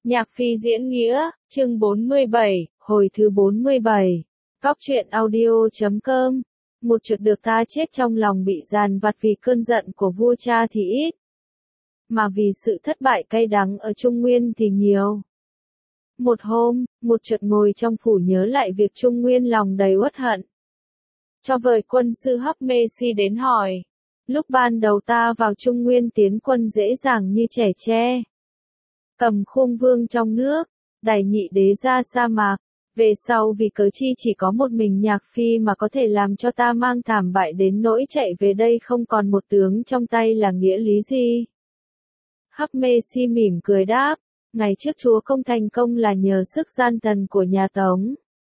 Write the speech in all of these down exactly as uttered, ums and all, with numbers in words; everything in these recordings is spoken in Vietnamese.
Nhạc phi diễn nghĩa, chương bốn mươi bảy, hồi thứ bốn mươi bảy. Cóc truyện audio chấm com. Một chuột được ta chết trong lòng bị dàn vặt vì cơn giận của vua cha thì ít, mà vì sự thất bại cay đắng ở Trung Nguyên thì nhiều. Một hôm, một chuột ngồi trong phủ nhớ lại việc Trung Nguyên lòng đầy uất hận. Cho vời quân sư Hấp Mê Si đến hỏi. Lúc ban đầu ta vào Trung Nguyên tiến quân dễ dàng như trẻ tre. Cầm khung vương trong nước, đẩy nhị đế ra sa mạc. Về sau vì cớ chi chỉ có một mình Nhạc Phi mà có thể làm cho ta mang thảm bại đến nỗi chạy về đây không còn một tướng trong tay là nghĩa lý gì? Hấp Mê Si mỉm cười đáp, ngày trước chúa công thành công là nhờ sức gian thần của nhà Tống.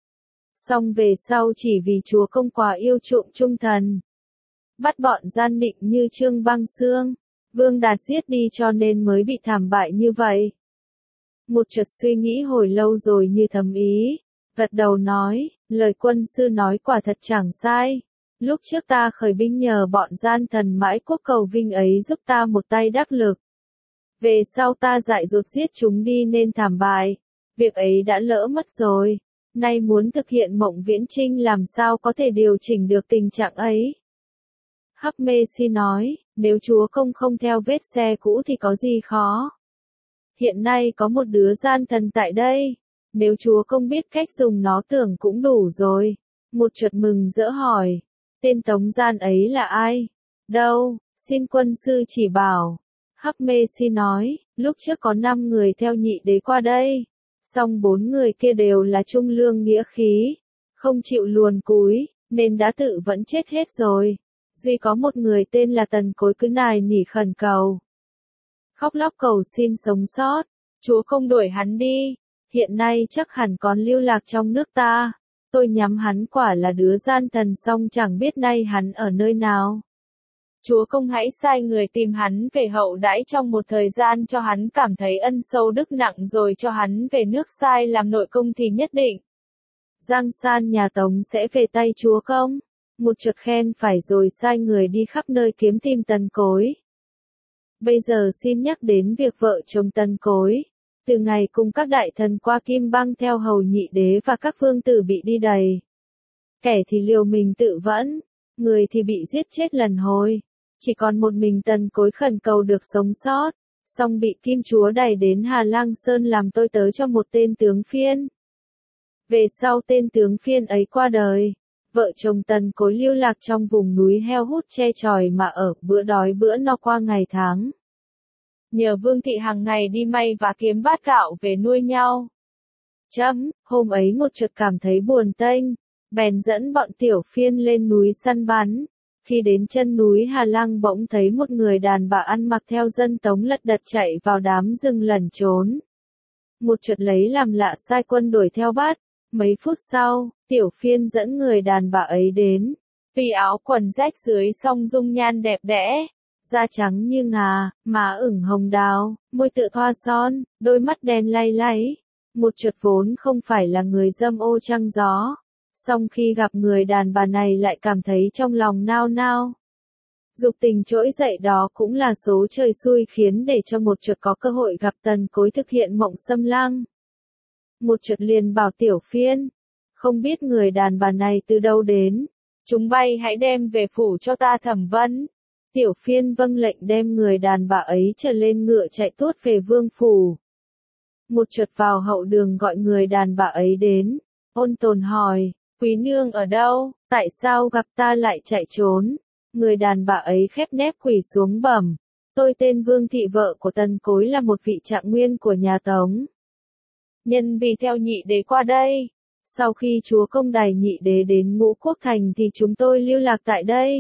Song về sau chỉ vì chúa công quá yêu chuộng trung thần, bắt bọn gian định như Trương Băng Xương, Vương Đạt giết đi cho nên mới bị thảm bại như vậy. Một chợt suy nghĩ hồi lâu rồi như thầm ý, gật đầu nói, lời quân sư nói quả thật chẳng sai. Lúc trước ta khởi binh nhờ bọn gian thần mãi quốc cầu vinh ấy giúp ta một tay đắc lực. Về sau ta dại dột giết chúng đi nên thảm bại. Việc ấy đã lỡ mất rồi. Nay muốn thực hiện mộng viễn trinh làm sao có thể điều chỉnh được tình trạng ấy. Hấp Mê Si nói, nếu chúa công không theo vết xe cũ thì có gì khó. Hiện nay có một đứa gian thần tại đây. Nếu chúa công biết cách dùng nó tưởng cũng đủ rồi. Một chuột mừng rỡ hỏi. Tên tống gian ấy là ai? Đâu, xin quân sư chỉ bảo. Hấp Mê Si nói, lúc trước có năm người theo nhị đế qua đây. Song bốn người kia đều là trung lương nghĩa khí. Không chịu luồn cúi, nên đã tự vẫn chết hết rồi. Duy có một người tên là Tần Cối cứ nài nỉ khẩn cầu. Khóc lóc cầu xin sống sót. Chúa không đuổi hắn đi. Hiện nay chắc hẳn còn lưu lạc trong nước ta. Tôi nhắm hắn quả là đứa gian thần song chẳng biết nay hắn ở nơi nào. Chúa công hãy sai người tìm hắn về hậu đãi trong một thời gian cho hắn cảm thấy ân sâu đức nặng rồi cho hắn về nước sai làm nội công thì nhất định. Giang san nhà Tống sẽ về tay chúa công. Một chuột khen phải rồi sai người đi khắp nơi kiếm tìm Tần Cối. Bây giờ xin nhắc đến việc vợ chồng Tần Cối. Từ ngày cùng các đại thần qua Kim Băng theo hầu nhị đế và các vương tử bị đi đầy. Kẻ thì liều mình tự vẫn, người thì bị giết chết lần hồi. Chỉ còn một mình Tần Cối khẩn cầu được sống sót, song bị Kim Chúa đày đến Hà Lang Sơn làm tôi tớ cho một tên tướng phiên. Về sau tên tướng phiên ấy qua đời, vợ chồng Tần Cối lưu lạc trong vùng núi heo hút che chòi mà ở, bữa đói bữa no qua ngày tháng. Nhờ Vương Thị hàng ngày đi may và kiếm bát gạo về nuôi nhau. Chấm, hôm ấy một chuột cảm thấy buồn tênh, bèn dẫn bọn tiểu phiên lên núi săn bắn. Khi đến chân núi Hà Lăng bỗng thấy một người đàn bà ăn mặc theo dân Tống lật đật chạy vào đám rừng lẩn trốn. Một chuột lấy làm lạ sai quân đuổi theo bắt. Mấy phút sau, tiểu phiên dẫn người đàn bà ấy đến. Vì áo quần rách dưới song dung nhan đẹp đẽ, da trắng như ngà, má ửng hồng đào, môi tựa thoa son, đôi mắt đen lay láy. Một chuột vốn không phải là người dâm ô trăng gió. Song khi gặp người đàn bà này lại cảm thấy trong lòng nao nao. Dục tình trỗi dậy đó cũng là số trời xui khiến để cho một chuột có cơ hội gặp Tần Cối thực hiện mộng xâm lăng. Một chuột liền bảo tiểu phiên, không biết người đàn bà này từ đâu đến, chúng bay hãy đem về phủ cho ta thẩm vấn. Tiểu phiên vâng lệnh đem người đàn bà ấy trở lên ngựa chạy tuốt về vương phủ. Một chuột vào hậu đường gọi người đàn bà ấy đến, ôn tồn hỏi, quý nương ở đâu, tại sao gặp ta lại chạy trốn? Người đàn bà ấy khép nép quỳ xuống bẩm, tôi tên Vương Thị vợ của Tần Cối là một vị trạng nguyên của nhà Tống. Nhân vì theo nhị đế qua đây, sau khi chúa công đày nhị đế đến Ngũ Quốc Thành thì chúng tôi lưu lạc tại đây.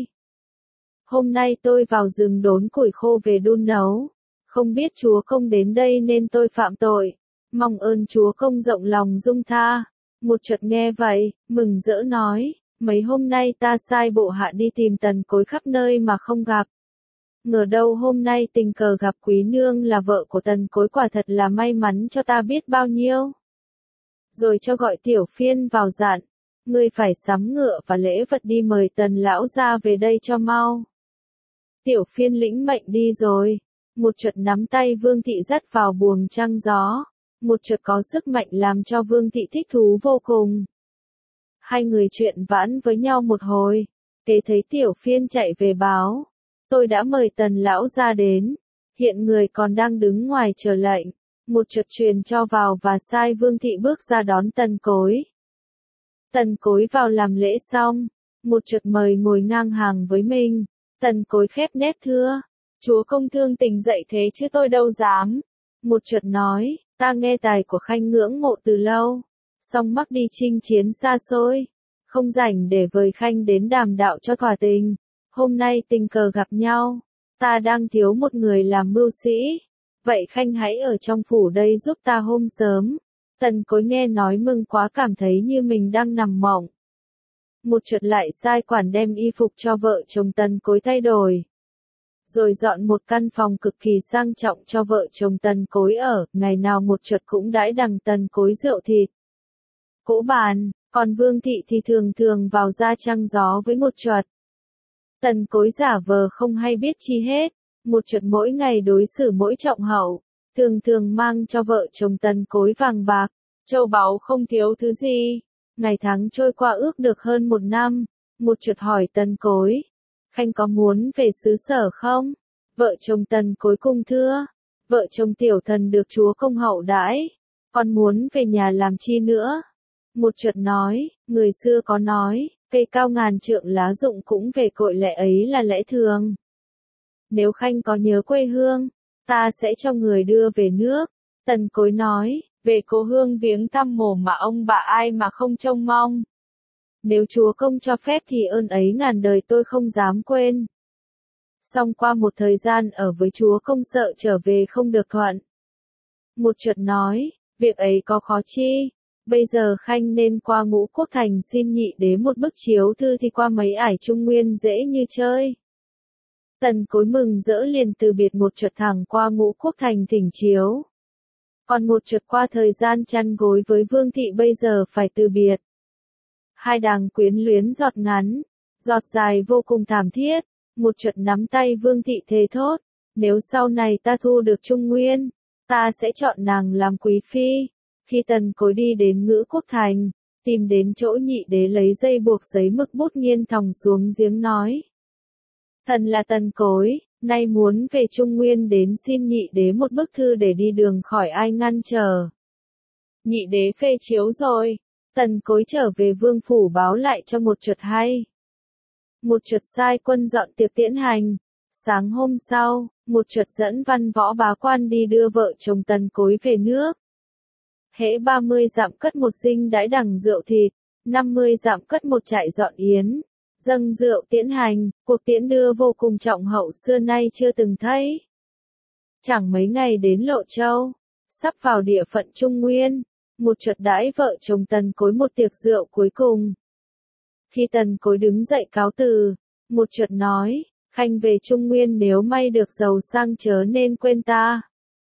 Hôm nay tôi vào rừng đốn củi khô về đun nấu, không biết chúa công đến đây nên tôi phạm tội, mong ơn chúa công rộng lòng dung tha. Một chuột nghe vậy, mừng rỡ nói, mấy hôm nay ta sai bộ hạ đi tìm Tần Cối khắp nơi mà không gặp. Ngờ đâu hôm nay tình cờ gặp quý nương là vợ của Tần Cối quả thật là may mắn cho ta biết bao nhiêu. Rồi cho gọi tiểu phiên vào dặn, ngươi phải sắm ngựa và lễ vật đi mời Tần lão gia về đây cho mau. Tiểu phiên lĩnh mệnh đi rồi, một chuột nắm tay Vương Thị dắt vào buồng trăng gió. một chợt có sức mạnh làm cho Vương Thị thích thú vô cùng. Hai người chuyện vãn với nhau một hồi, kế thấy Tiểu Phiên chạy về báo. Tôi đã mời Tần lão ra đến, hiện người còn đang đứng ngoài chờ lệnh, một chợt truyền cho vào và sai Vương Thị bước ra đón Tần Cối. Tần Cối vào làm lễ xong, một chợt mời ngồi ngang hàng với mình. Tần Cối khép nép thưa, chúa công thương tình dậy thế chứ tôi đâu dám. Một chợt nói, ta nghe tài của khanh ngưỡng mộ từ lâu, song mắc đi chinh chiến xa xôi, không rảnh để vời khanh đến đàm đạo cho thỏa tình. Hôm nay tình cờ gặp nhau, ta đang thiếu một người làm mưu sĩ, vậy khanh hãy ở trong phủ đây giúp ta hôm sớm. Tần Cối nghe nói mừng quá, cảm thấy như mình đang nằm mộng. Một chợt lại sai quản đem y phục cho vợ chồng Tần Cối thay đổi, rồi dọn một căn phòng cực kỳ sang trọng cho vợ chồng Tần Cối ở, ngày nào một chợt cũng đãi đằng Tần Cối rượu thịt, cỗ bàn, còn Vương Thị thì thường thường vào ra trăng gió với một chợt. Tần Cối giả vờ không hay biết chi hết, một chợt mỗi ngày đối xử mỗi trọng hậu, thường thường mang cho vợ chồng Tần Cối vàng bạc, châu báu không thiếu thứ gì. Ngày tháng trôi qua ước được hơn một năm, một chợt hỏi Tần Cối, khanh có muốn về xứ sở không? Vợ chồng Tần Cối cung thưa, vợ chồng tiểu thần được chúa công hậu đãi, còn muốn về nhà làm chi nữa? Một chợt nói, người xưa có nói, cây cao ngàn trượng lá rụng cũng về cội, lẽ ấy là lẽ thường. Nếu khanh có nhớ quê hương, ta sẽ cho người đưa về nước. Tần Cối nói, về cố hương viếng thăm mồ mà ông bà ai mà không trông mong. Nếu chúa công cho phép thì ơn ấy ngàn đời tôi không dám quên. Xong qua một thời gian ở với chúa công sợ trở về không được thuận. Một chợt nói, việc ấy có khó chi, bây giờ khanh nên qua Ngũ Quốc Thành xin nhị đế một bức chiếu thư thì qua mấy ải Trung Nguyên dễ như chơi. Tần Cối mừng rỡ liền từ biệt, một chợt thẳng qua Ngũ Quốc Thành thỉnh chiếu. Còn một chợt qua thời gian chăn gối với Vương Thị bây giờ phải từ biệt. Hai đàng quyến luyến giọt ngắn, giọt dài vô cùng thảm thiết, một chợt nắm tay Vương Thị thề thốt, nếu sau này ta thu được Trung Nguyên, ta sẽ chọn nàng làm quý phi. Khi Tần Cối đi đến Ngũ Quốc Thành, tìm đến chỗ nhị đế lấy dây buộc giấy mực bút nghiêng thòng xuống giếng nói. Thần là Tần Cối, nay muốn về Trung Nguyên đến xin nhị đế một bức thư để đi đường khỏi ai ngăn trở. Nhị đế phê chiếu rồi. Tần Cối trở về vương phủ báo lại cho một chợt hay. Một chợt sai quân dọn tiệc tiễn hành. Sáng hôm sau, một chợt dẫn văn võ bá quan đi đưa vợ chồng Tần Cối về nước. Hễ ba mươi dặm cất một dinh đãi đằng rượu thịt, năm mươi dặm cất một trại dọn yến, dâng rượu tiễn hành, cuộc tiễn đưa vô cùng trọng hậu xưa nay chưa từng thấy. Chẳng mấy ngày đến Lộ Châu, sắp vào địa phận Trung Nguyên, một chợt đãi vợ chồng Tần Cối một tiệc rượu cuối cùng. Khi Tần Cối đứng dậy cáo từ, một chợt nói, khanh về Trung Nguyên nếu may được giàu sang chớ nên quên ta.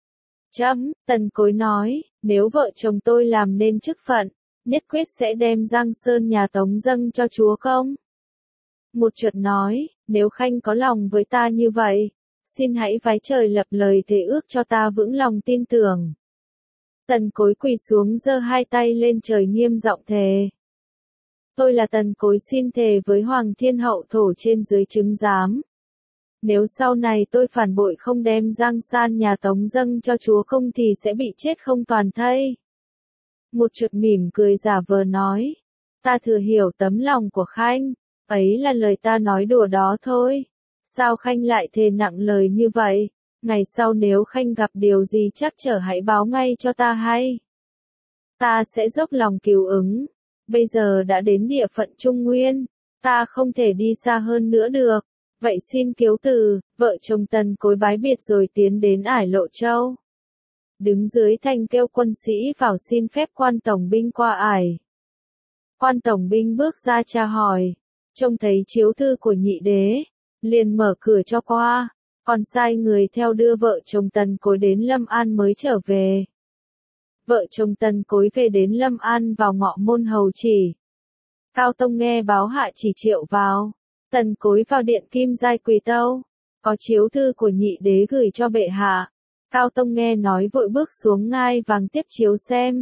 Chấm, Tần Cối nói, nếu vợ chồng tôi làm nên chức phận, nhất quyết sẽ đem Giang Sơn nhà Tống dâng cho chúa công. Một chợt nói, nếu khanh có lòng với ta như vậy, xin hãy vái trời lập lời thề ước cho ta vững lòng tin tưởng. Tần Cối quỳ xuống giơ hai tay lên trời nghiêm giọng thề. Tôi là Tần Cối xin thề với Hoàng Thiên Hậu thổ trên dưới chứng giám. Nếu sau này tôi phản bội không đem Giang San nhà Tống dâng cho chúa công thì sẽ bị chết không toàn thây. Một chợt mỉm cười giả vờ nói, ta thừa hiểu tấm lòng của khanh, ấy là lời ta nói đùa đó thôi. Sao khanh lại thề nặng lời như vậy? Ngày sau nếu khanh gặp điều gì chắc trở hãy báo ngay cho ta hay. Ta sẽ dốc lòng cứu ứng. Bây giờ đã đến địa phận Trung Nguyên, ta không thể đi xa hơn nữa được. Vậy xin kiếu từ, vợ chồng Tần Cối bái biệt rồi tiến đến ải Lộ Châu. Đứng dưới thành kêu quân sĩ vào xin phép quan tổng binh qua ải. Quan tổng binh bước ra tra hỏi, trông thấy chiếu thư của nhị đế, liền mở cửa cho qua, còn sai người theo đưa vợ chồng Tần Cối đến Lâm An mới trở về. Vợ chồng Tần Cối về đến Lâm An vào ngọ môn hầu chỉ. Cao Tông nghe báo hạ chỉ triệu vào. Tần Cối vào điện Kim Giai quỳ tâu, có chiếu thư của nhị đế gửi cho bệ hạ, Cao Tông nghe nói vội bước xuống ngai vàng tiếp chiếu xem.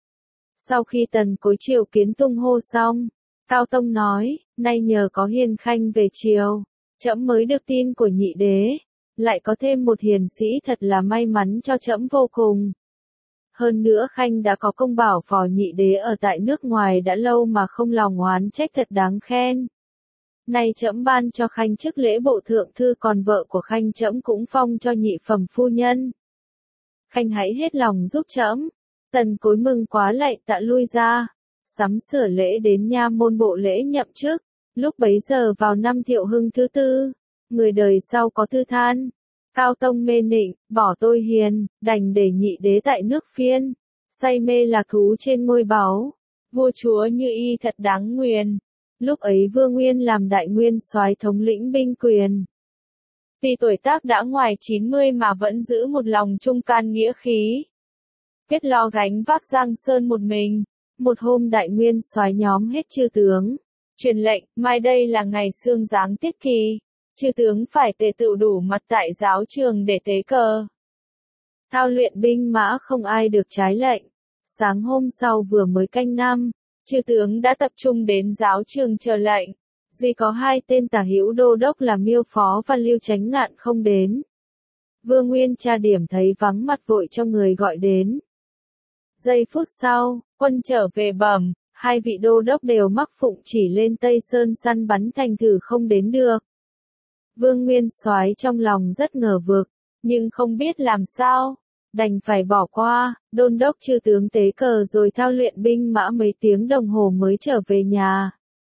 Sau khi Tần Cối triều kiến tung hô xong, Cao Tông nói, nay nhờ có Hiền Khanh về triều, trẫm mới được tin của nhị đế, lại có thêm một hiền sĩ thật là may mắn cho trẫm vô cùng. Hơn nữa Khanh đã có công bảo phò nhị đế ở tại nước ngoài đã lâu mà không lòng oán trách thật đáng khen. Nay trẫm ban cho Khanh chức lễ bộ thượng thư, còn vợ của Khanh trẫm cũng phong cho nhị phẩm phu nhân. Khanh hãy hết lòng giúp trẫm. Tần Cối mừng quá lạy tạ lui ra, sắm sửa lễ đến nha môn bộ lễ nhậm chức. Lúc bấy giờ vào năm Thiệu Hưng thứ tư, người đời sau có thư than, Cao Tông mê nịnh, bỏ tôi hiền, đành để nhị đế tại nước Phiên, say mê lạc thú trên ngôi báu, vua chúa như y thật đáng nguyền. Lúc ấy Vương Nguyên làm đại nguyên soái thống lĩnh binh quyền. Vì tuổi tác đã ngoài chín mươi mà vẫn giữ một lòng trung can nghĩa khí, quyết lo gánh vác Giang Sơn một mình. Một hôm đại nguyên soái nhóm hết chư tướng, truyền lệnh, mai đây là ngày xương giáng tiết kỳ, chư tướng phải tề tựu đủ mặt tại giáo trường để tế cờ. Thao luyện binh mã không ai được trái lệnh. Sáng hôm sau vừa mới canh năm, chư tướng đã tập trung đến giáo trường chờ lệnh. Duy có hai tên tả hữu đô đốc là Miêu Phó và Lưu Chánh Ngạn không đến. Vương Nguyên tra điểm thấy vắng mặt vội cho người gọi đến. Giây phút sau, quân trở về bẩm, hai vị đô đốc đều mắc phụng chỉ lên Tây Sơn săn bắn thành thử không đến được. Vương Nguyên soái trong lòng rất ngờ vực, nhưng không biết làm sao, đành phải bỏ qua, đôn đốc chư tướng tế cờ rồi thao luyện binh mã mấy tiếng đồng hồ mới trở về nhà.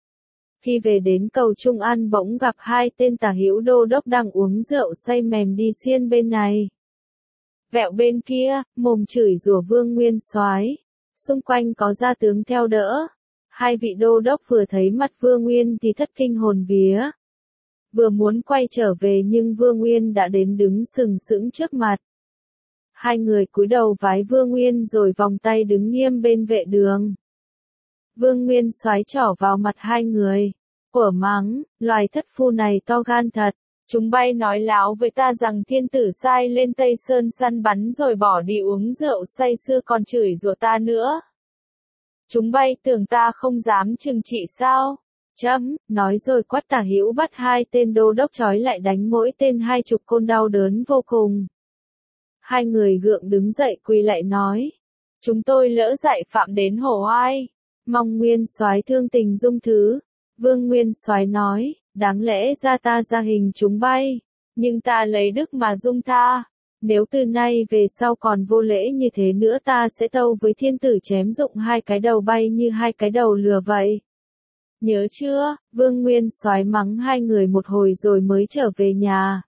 Khi về đến cầu Trung An bỗng gặp hai tên tả hữu đô đốc đang uống rượu say mềm đi xiên bên này. Vẹo bên kia, mồm chửi rủa Vương Nguyên soái, xung quanh có gia tướng theo đỡ. Hai vị đô đốc vừa thấy mặt Vương Nguyên thì thất kinh hồn vía. Vừa muốn quay trở về nhưng Vương Nguyên đã đến đứng sừng sững trước mặt. Hai người cúi đầu vái Vương Nguyên rồi vòng tay đứng nghiêm bên vệ đường. Vương Nguyên soái trỏ vào mặt hai người, của mắng, loài thất phu này to gan thật. Chúng bay nói láo với ta rằng thiên tử sai lên Tây Sơn săn bắn rồi bỏ đi uống rượu say sưa còn chửi rủa ta nữa. Chúng bay tưởng ta không dám trừng trị sao? Chấm, nói rồi quát tả hữu bắt hai tên đô đốc trói lại đánh mỗi tên hai chục côn đau đớn vô cùng. Hai người gượng đứng dậy quỳ lại nói, chúng tôi lỡ dạy phạm đến hổ oai, mong Nguyên soái thương tình dung thứ. Vương Nguyên soái nói, đáng lẽ ra ta ra hình chúng bay, nhưng ta lấy đức mà dung tha. Nếu từ nay về sau còn vô lễ như thế nữa ta sẽ tâu với thiên tử chém dụng hai cái đầu bay như hai cái đầu lừa vậy. Nhớ chưa? Vương Nguyên soái mắng hai người một hồi rồi mới trở về nhà.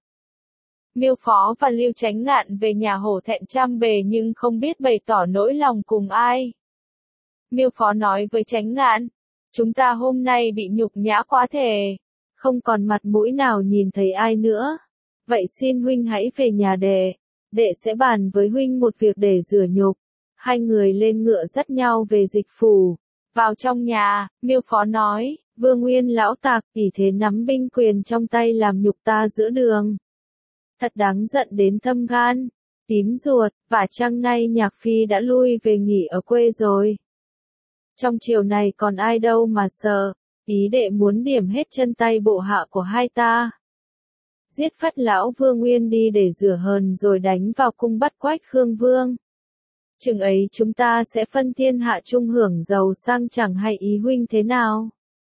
Miêu Phó và Lưu Chánh Ngạn về nhà hổ thẹn trăm bề nhưng không biết bày tỏ nỗi lòng cùng ai. Miêu Phó nói với Chánh Ngạn, chúng ta hôm nay bị nhục nhã quá thể, không còn mặt mũi nào nhìn thấy ai nữa. Vậy xin huynh hãy về nhà đệ, đệ sẽ bàn với huynh một việc để rửa nhục. Hai người lên ngựa dắt nhau về dịch phủ. Vào trong nhà, Miêu Phó nói, Vương Nguyên lão tặc, ỷ thế nắm binh quyền trong tay làm nhục ta giữa đường. Thật đáng giận đến thâm gan, tím ruột, và chăng nay Nhạc Phi đã lui về nghỉ ở quê rồi. Trong chiều này còn ai đâu mà sợ, ý đệ muốn điểm hết chân tay bộ hạ của hai ta. Giết phắt lão Vương Nguyên đi để rửa hờn rồi đánh vào cung bắt Quách Khương Vương. Chừng ấy chúng ta sẽ phân thiên hạ chung hưởng giàu sang chẳng hay ý huynh thế nào?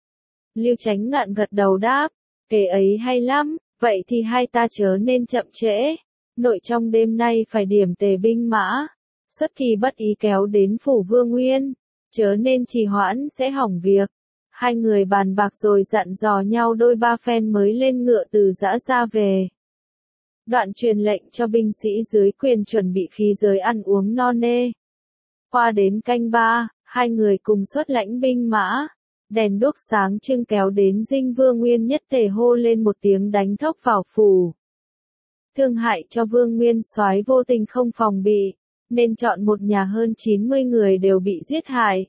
Lưu Chánh Ngạn gật đầu đáp, kể ấy hay lắm, vậy thì hai ta chớ nên chậm trễ. Nội trong đêm nay phải điểm tề binh mã, xuất kỳ bất ý kéo đến phủ Vương Nguyên, chớ nên trì hoãn sẽ hỏng việc. Hai người bàn bạc rồi dặn dò nhau đôi ba phen mới lên ngựa từ Dã ra về. Đoạn truyền lệnh cho binh sĩ dưới quyền chuẩn bị khí giới ăn uống no nê. Qua đến canh ba, hai người cùng xuất lãnh binh mã, đèn đuốc sáng trưng kéo đến dinh Vương Nguyên nhất tề hô lên một tiếng đánh thốc vào phủ. Thương hại cho Vương Nguyên soái vô tình không phòng bị, nên chọn một nhà hơn chín mươi người đều bị giết hại.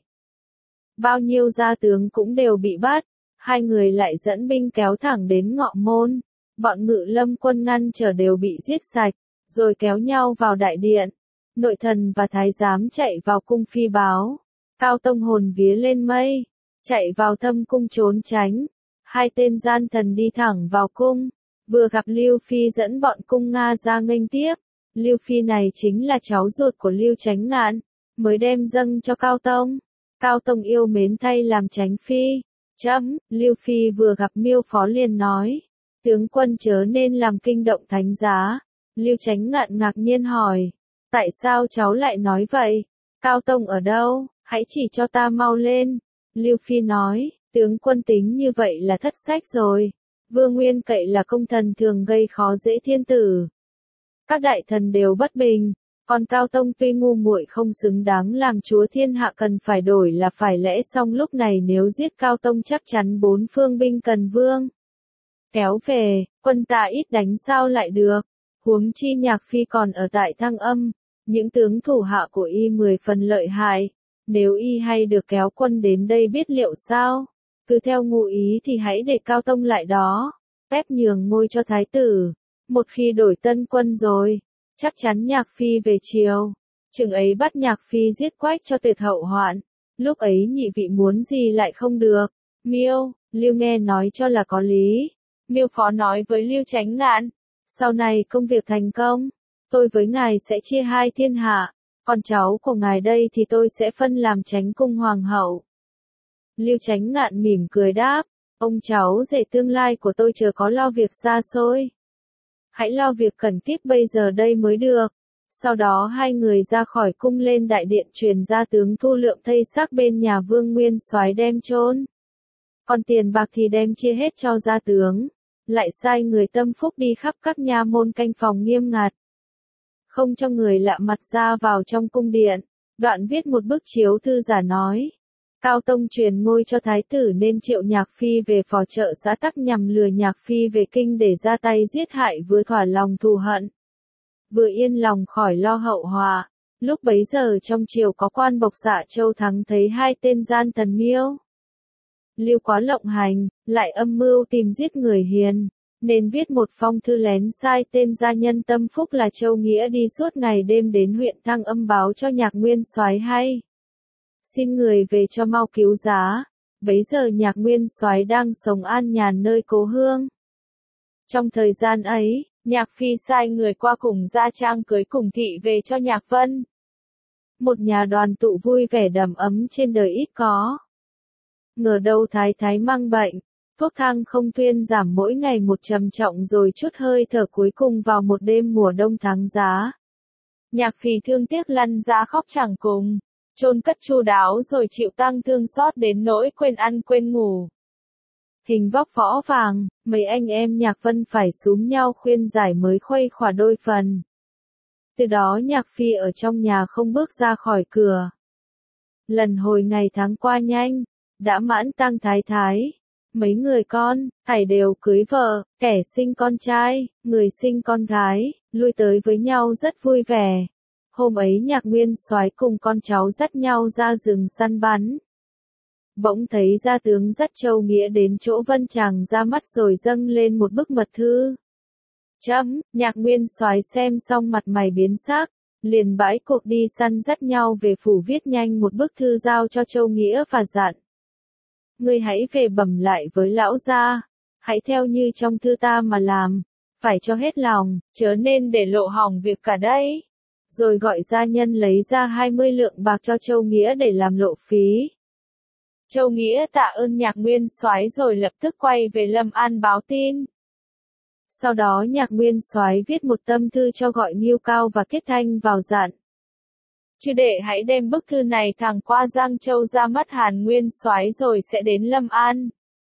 Bao nhiêu gia tướng cũng đều bị bắt, hai người lại dẫn binh kéo thẳng đến Ngọ Môn. Bọn Ngự Lâm quân ngăn trở đều bị giết sạch, rồi kéo nhau vào đại điện. Nội thần và thái giám chạy vào cung phi báo. Cao Tông hồn vía lên mây, chạy vào thâm cung trốn tránh. Hai tên gian thần đi thẳng vào cung, vừa gặp Lưu Phi dẫn bọn cung Nga ra nghênh tiếp. Lưu Phi này chính là cháu ruột của Lưu Chánh Ngạn, mới đem dâng cho Cao Tông. Cao Tông yêu mến thay làm Chánh Phi. Chấm, Lưu Phi vừa gặp Miêu Phó liền nói, tướng quân chớ nên làm kinh động thánh giá. Lưu Chánh Ngạn ngạc nhiên hỏi, tại sao cháu lại nói vậy? Cao Tông ở đâu? Hãy chỉ cho ta mau lên. Lưu Phi nói, tướng quân tính như vậy là thất sách rồi. Vương Nguyên Cậy là công thần thường gây khó dễ thiên tử. Các đại thần đều bất bình, còn Cao Tông tuy ngu muội không xứng đáng làm chúa thiên hạ cần phải đổi là phải lẽ, song lúc này nếu giết Cao Tông chắc chắn bốn phương binh cần vương kéo về, quân ta ít đánh sao lại được. Huống chi Nhạc Phi còn ở tại Thăng Âm, những tướng thủ hạ của y mười phần lợi hại, nếu y hay được kéo quân đến đây biết liệu sao? Cứ theo ngụ ý thì hãy để Cao Tông lại đó, phép nhường ngôi cho thái tử. Một khi đổi tân quân rồi, chắc chắn Nhạc Phi về chiều. Chừng ấy bắt Nhạc Phi giết Quách cho tuyệt hậu hoạn. Lúc ấy nhị vị muốn gì lại không được. Miêu, Lưu nghe nói cho là có lý. Miêu Phó nói với Lưu Chánh Ngạn, sau này công việc thành công, tôi với ngài sẽ chia hai thiên hạ, còn cháu của ngài đây thì tôi sẽ phân làm Chánh cung hoàng hậu. Lưu Chánh Ngạn mỉm cười đáp, ông cháu rể tương lai của tôi chớ có lo việc xa xôi. Hãy lo việc cần kíp bây giờ đây mới được. Sau đó hai người ra khỏi cung lên đại điện truyền ra tướng Thu Lượng thây xác bên nhà Vương Nguyên Soái đem chôn. Còn tiền bạc thì đem chia hết cho gia tướng, lại sai người tâm phúc đi khắp các nha môn canh phòng nghiêm ngặt, không cho người lạ mặt ra vào trong cung điện. Đoạn viết một bức chiếu thư giả nói, Cao Tông truyền ngôi cho thái tử nên triệu Nhạc Phi về phò trợ xã Tắc nhằm lừa Nhạc Phi về kinh để ra tay giết hại, vừa thỏa lòng thù hận, vừa yên lòng khỏi lo hậu họa. Lúc bấy giờ trong triều có quan bộc Dạ Châu Thắng thấy hai tên gian thần Miêu Lưu quá lộng hành, lại âm mưu tìm giết người hiền, nên viết một phong thư lén sai tên gia nhân tâm phúc là Châu Nghĩa đi suốt ngày đêm đến huyện Thăng Âm báo cho Nhạc Nguyên Soái hay, xin người về cho mau cứu giá. Bấy giờ Nhạc Nguyên Soái đang sống an nhàn nơi cố hương. Trong thời gian ấy, Nhạc Phi sai người qua cùng gia trang cưới cùng thị về cho Nhạc Vân. Một nhà đoàn tụ vui vẻ đầm ấm trên đời ít có. Ngờ đâu thái thái mang bệnh, thuốc thang không thuyên giảm mỗi ngày một trầm trọng rồi chút hơi thở cuối cùng vào một đêm mùa đông tháng giá. Nhạc Phi thương tiếc lăn ra khóc chẳng cùng, chôn cất chu đáo rồi chịu tang thương xót đến nỗi quên ăn quên ngủ. Hình vóc võ vàng, mấy anh em Nhạc Vân phải xúm nhau khuyên giải mới khuây khỏa đôi phần. Từ đó Nhạc Phi ở trong nhà không bước ra khỏi cửa. Lần hồi ngày tháng qua nhanh, đã mãn tang thái thái. Mấy người con, thảy đều cưới vợ, kẻ sinh con trai, người sinh con gái, lui tới với nhau rất vui vẻ. Hôm ấy Nhạc Nguyên Soái cùng con cháu dắt nhau ra rừng săn bắn. Bỗng thấy gia tướng dắt Châu Nghĩa đến chỗ Vân Tràng ra mắt rồi dâng lên một bức mật thư. Chấm, Nhạc Nguyên Soái xem xong mặt mày biến sắc, liền bãi cuộc đi săn dắt nhau về phủ viết nhanh một bức thư giao cho Châu Nghĩa và dặn. Ngươi hãy về bẩm lại với lão gia, hãy theo như trong thư ta mà làm, phải cho hết lòng, chớ nên để lộ hỏng việc cả đây. Rồi gọi gia nhân lấy ra hai mươi lượng bạc cho Châu Nghĩa để làm lộ phí. Châu Nghĩa tạ ơn Nhạc Nguyên Soái rồi lập tức quay về Lâm An báo tin. Sau đó Nhạc Nguyên Soái viết một tâm thư cho gọi Ngưu Cao và Kết Thanh vào dặn. Chư đệ hãy đem bức thư này thẳng qua Giang Châu ra mắt Hàn Nguyên Soái rồi sẽ đến Lâm An.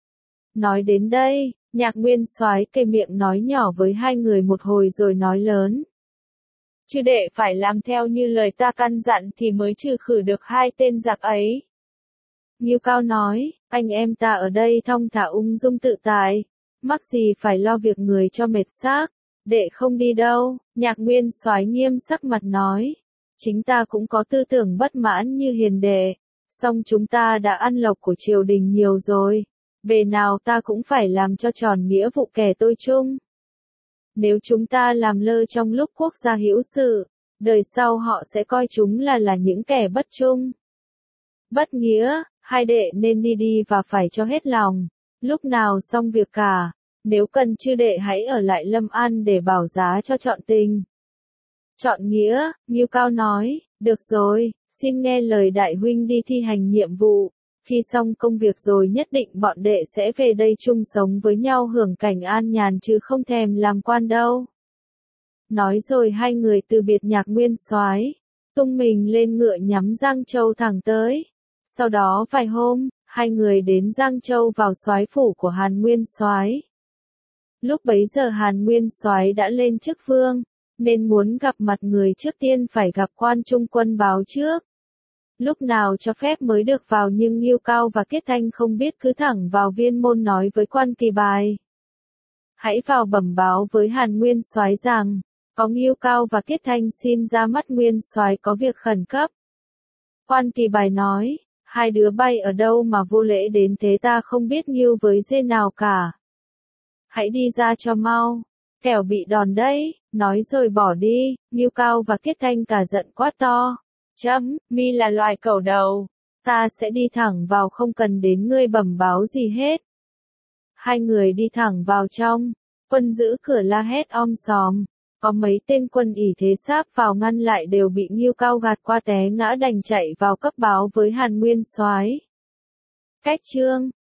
Nói đến đây, Nhạc Nguyên Soái kề miệng nói nhỏ với hai người một hồi rồi nói lớn. Chư đệ phải làm theo như lời ta căn dặn thì mới trừ khử được hai tên giặc ấy. Ngưu Cao nói, anh em ta ở đây thong thả ung dung tự tại, mắc gì phải lo việc người cho mệt xác, đệ không đi đâu. Nhạc Nguyên Soái nghiêm sắc mặt nói, chính ta cũng có tư tưởng bất mãn như hiền đệ, song chúng ta đã ăn lộc của triều đình nhiều rồi, bề nào ta cũng phải làm cho tròn nghĩa vụ kẻ tôi chung. Nếu chúng ta làm lơ trong lúc quốc gia hữu sự, đời sau họ sẽ coi chúng là là những kẻ bất trung, bất nghĩa, hai đệ nên đi đi và phải cho hết lòng. Lúc nào xong việc cả, nếu cần chư đệ hãy ở lại Lâm An để bảo giá cho chọn tình. Chọn nghĩa, Ngưu Cao nói, được rồi, xin nghe lời đại huynh đi thi hành nhiệm vụ. Khi xong công việc rồi nhất định bọn đệ sẽ về đây chung sống với nhau hưởng cảnh an nhàn chứ không thèm làm quan đâu. Nói rồi hai người từ biệt Nhạc Nguyên Soái, tung mình lên ngựa nhắm Giang Châu thẳng tới. Sau đó vài hôm, hai người đến Giang Châu vào soái phủ của Hàn Nguyên Soái. Lúc bấy giờ Hàn Nguyên Soái đã lên chức vương, nên muốn gặp mặt người trước tiên phải gặp quan trung quân báo trước. Lúc nào cho phép mới được vào, nhưng Ngưu Cao và Kết Thanh không biết, cứ thẳng vào viên môn nói với quan Kỳ Bài. Hãy vào bẩm báo với Hàn Nguyên Soái rằng, có Ngưu Cao và Kết Thanh xin ra mắt Nguyên Soái có việc khẩn cấp. Quan Kỳ Bài nói, hai đứa bay ở đâu mà vô lễ đến thế, ta không biết Ngưu với dê nào cả. Hãy đi ra cho mau, kẻo bị đòn đấy, nói rồi bỏ đi. Ngưu Cao và Kết Thanh cả giận quát to. Chấm, mi là loài cẩu đầu, ta sẽ đi thẳng vào không cần đến ngươi bẩm báo gì hết. Hai người đi thẳng vào trong, quân giữ cửa la hét om sòm, có mấy tên quân ỷ thế sáp vào ngăn lại đều bị Ngưu Cao gạt qua té ngã đành chạy vào cấp báo với Hàn Nguyên Soái. Cách chương